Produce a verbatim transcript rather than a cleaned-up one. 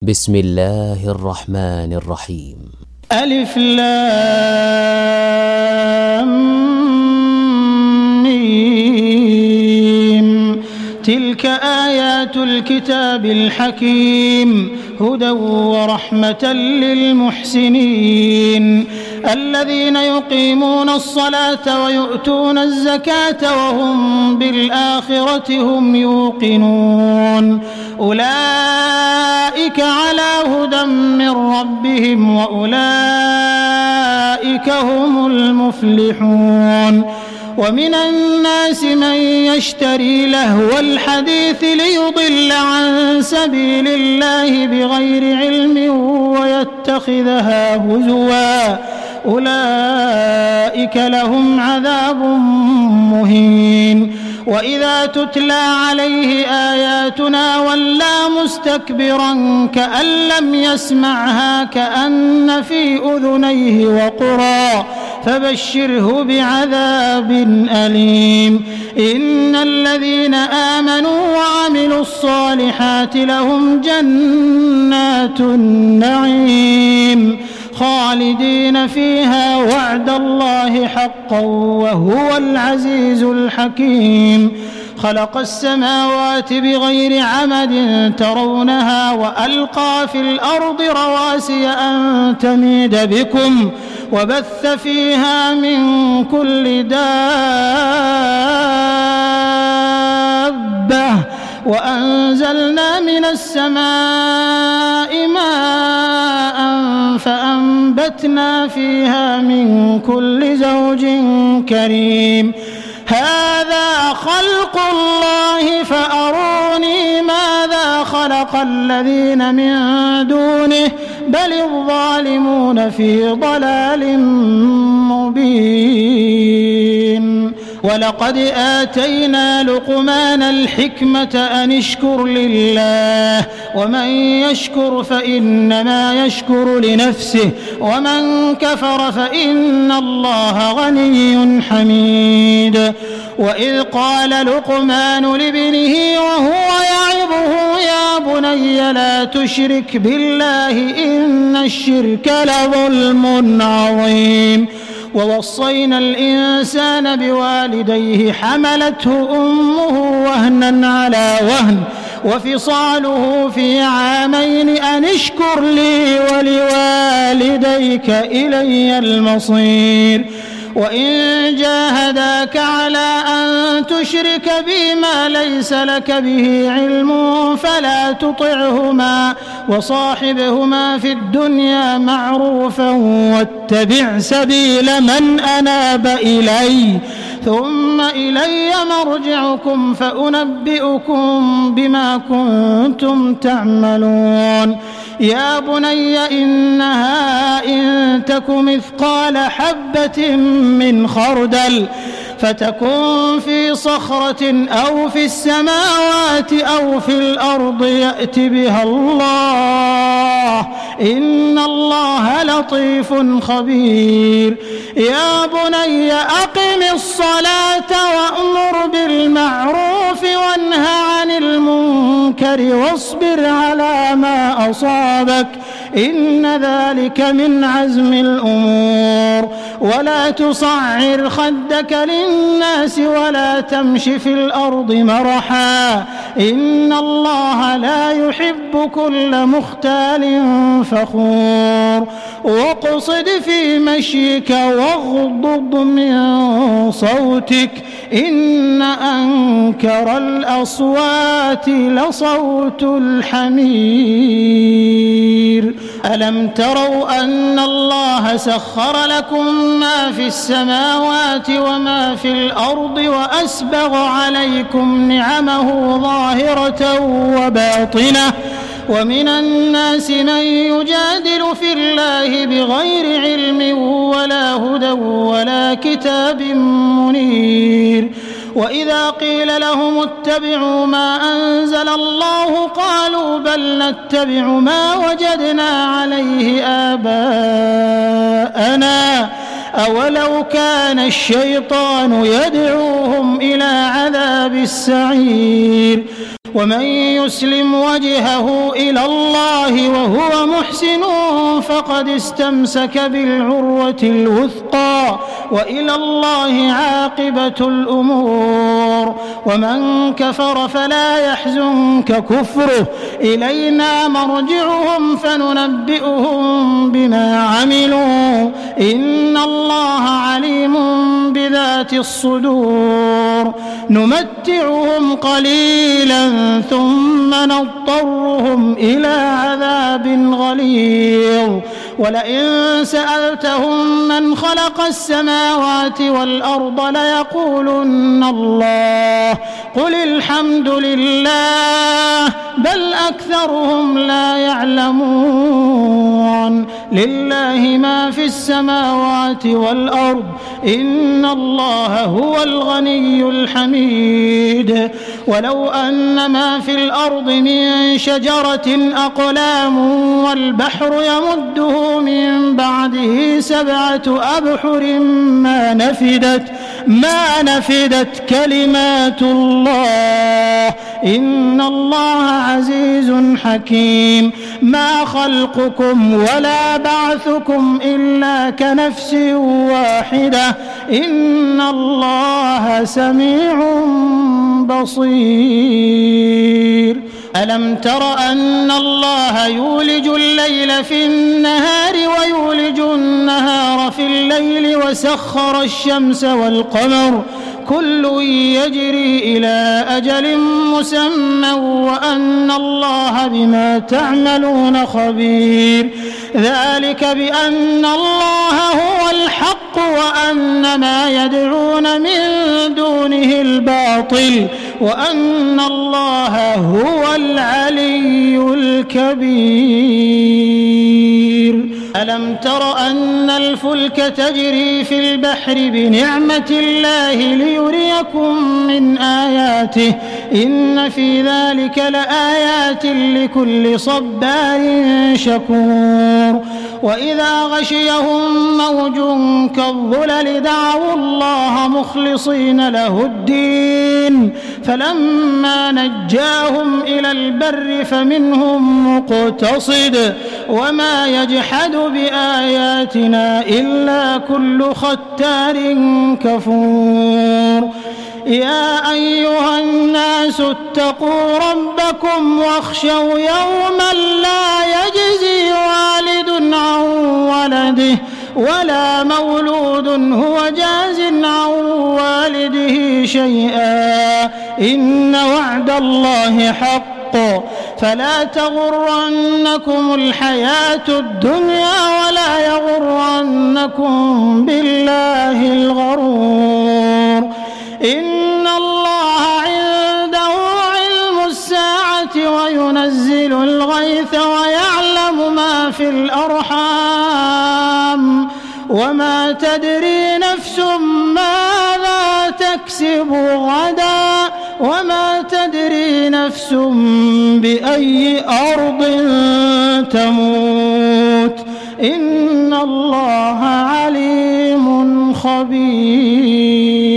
بسم الله الرحمن الرحيم. ألف لام ميم. تلك آيات الكتاب الحكيم هدى ورحمة للمحسنين الذين يقيمون الصلاة ويؤتون الزكاة وهم بالآخرة هم يوقنون أولئك على هدى من ربهم وأولئك هم المفلحون. ومن الناس من يشتري لهو الحديث ليضل عن سبيل الله بغير علم ويتخذها هزوا أولئك لهم عذاب مهين. وإذا تتلى عليه آياتنا ولى مستكبرا كأن لم يسمعها كأن في أذنيه وقرا فبشره بعذاب أليم. إن الذين آمنوا وعملوا الصالحات لهم جنات النعيم خالدين فيها وعد الله حقا وهو العزيز الحكيم. خلق السماوات بغير عمد ترونها وألقى في الأرض رواسي أن تميد بكم وبث فيها من كل دابة وأنزلنا من السماء ماء فأنبتنا فيها من كل زوج كريم. هذا خلق الله فأروني ماذا خلق الذين من دونه بل الظالمون في ضلال مبين. ولقد آتينا لقمان الحكمة أن اشكر لله ومن يشكر فإنما يشكر لنفسه ومن كفر فإن الله غني حميد. وإذ قال لقمان لابنه وهو يعظه يا بني لا تشرك بالله إن الشرك لظلم عظيم. ووصينا الإنسان بوالديه حملته أمه وهنا على وهن وفصاله في عامين أن اشكر لي ولوالديك إلي المصير. وإن جاهداك على أن تشرك بي ما ليس لك به علم فلا تطعهما وصاحبهما في الدنيا معروفا واتبع سبيل من أناب إلي ثم إلي مرجعكم فأنبئكم بما كنتم تعملون. يا بني إنها إن تك مثقال حبة من خردل فتكن في صخرة أو في السماوات أو في الأرض يأت بها الله إن الله لطيف خبير. يا بني أقم الصلاة وأمر بالمعروف وانه عن المنكر واصبر على ما أصابك إن ذلك من عزم الأمور. ولا تصعر خدك للناس ولا تمش في الأرض مرحا إن الله لا يحب كل مختال فخور. واقصد في مشيك واغضض من صوتك إن أنكر الأصوات لصوت الحمير. ألم تروا أن الله سخر لكم ما في السماوات وما في الأرض وأسبغ عليكم نعمه ظاهرة وباطنة ومن الناس من يجادل في الله بغير علم ولا هدى ولا كتاب منير. وإذا قيل لهم اتبعوا ما أنزل الله قالوا بل نتبع ما وجدنا عليه آباءنا أولو كان الشيطان يدعوهم إلى عذاب السعير. ومن يسلم وجهه إلى الله وهو محسن فقد استمسك بالعروة الوثقى وإلى الله عاقبة الأمور. ومن كفر فلا يحزنك كفره، إلينا مرجعهم فننبئهم بما عملوا إن الله عليم بذات الصدور. نمتعهم قليلا ثم نضطرهم إلى عذاب غليظ. ولئن سألتهم من خلق السماوات والأرض ليقولن الله قل الحمد لله بل أكثرهم لا يعلمون. لله ما في السماوات والأرض إن الله هو الغني الحميد. ولو أن ما في الأرض من شجرة أقلام والبحر يمده من بعده سبعة أبحر ما نفدت ما نفدت كلمات الله إن الله عزيز حكيم. ما خلقكم ولا بعثكم إلا كنفس واحدة إن الله سميع بصير. ألم تر أن الله يولج الليل في النهار ويولج النهار في الليل وسخر الشمس والقمر كل يجري إلى أجل مسمى وأن الله بما تعملون خبير. ذلك بأن الله هو الحق وأن ما يدعون من دونه الباطل وأن الله هو العلي الكبير. ألم تر أن الفلك تجري في البحر بنعمة الله ليريكم من آياته إن في ذلك لآيات لكل صبار شكور. وإذا غشيهم موج كالظلل دعوا الله مخلصين له الدين فلما نجاهم إلى البر فمنهم مقتصد وما يجحد بآياتنا إلا كل ختار كفور. يا أيها الناس اتقوا ربكم واخشوا يوما لا يجزي والد عن ولده ولا مولود هو جاز عن والده شيئا إن وعد الله حق فلا تغرنكم الحياة الدنيا ولا يغرنكم بالله الغرور. إن الله عنده علم الساعة وينزل الغيث ويعلم ما في الأرحام وما تدري نفس ماذا تكسب غدا وما تدري نفس بأي أرض تموت إن الله عليم خبير.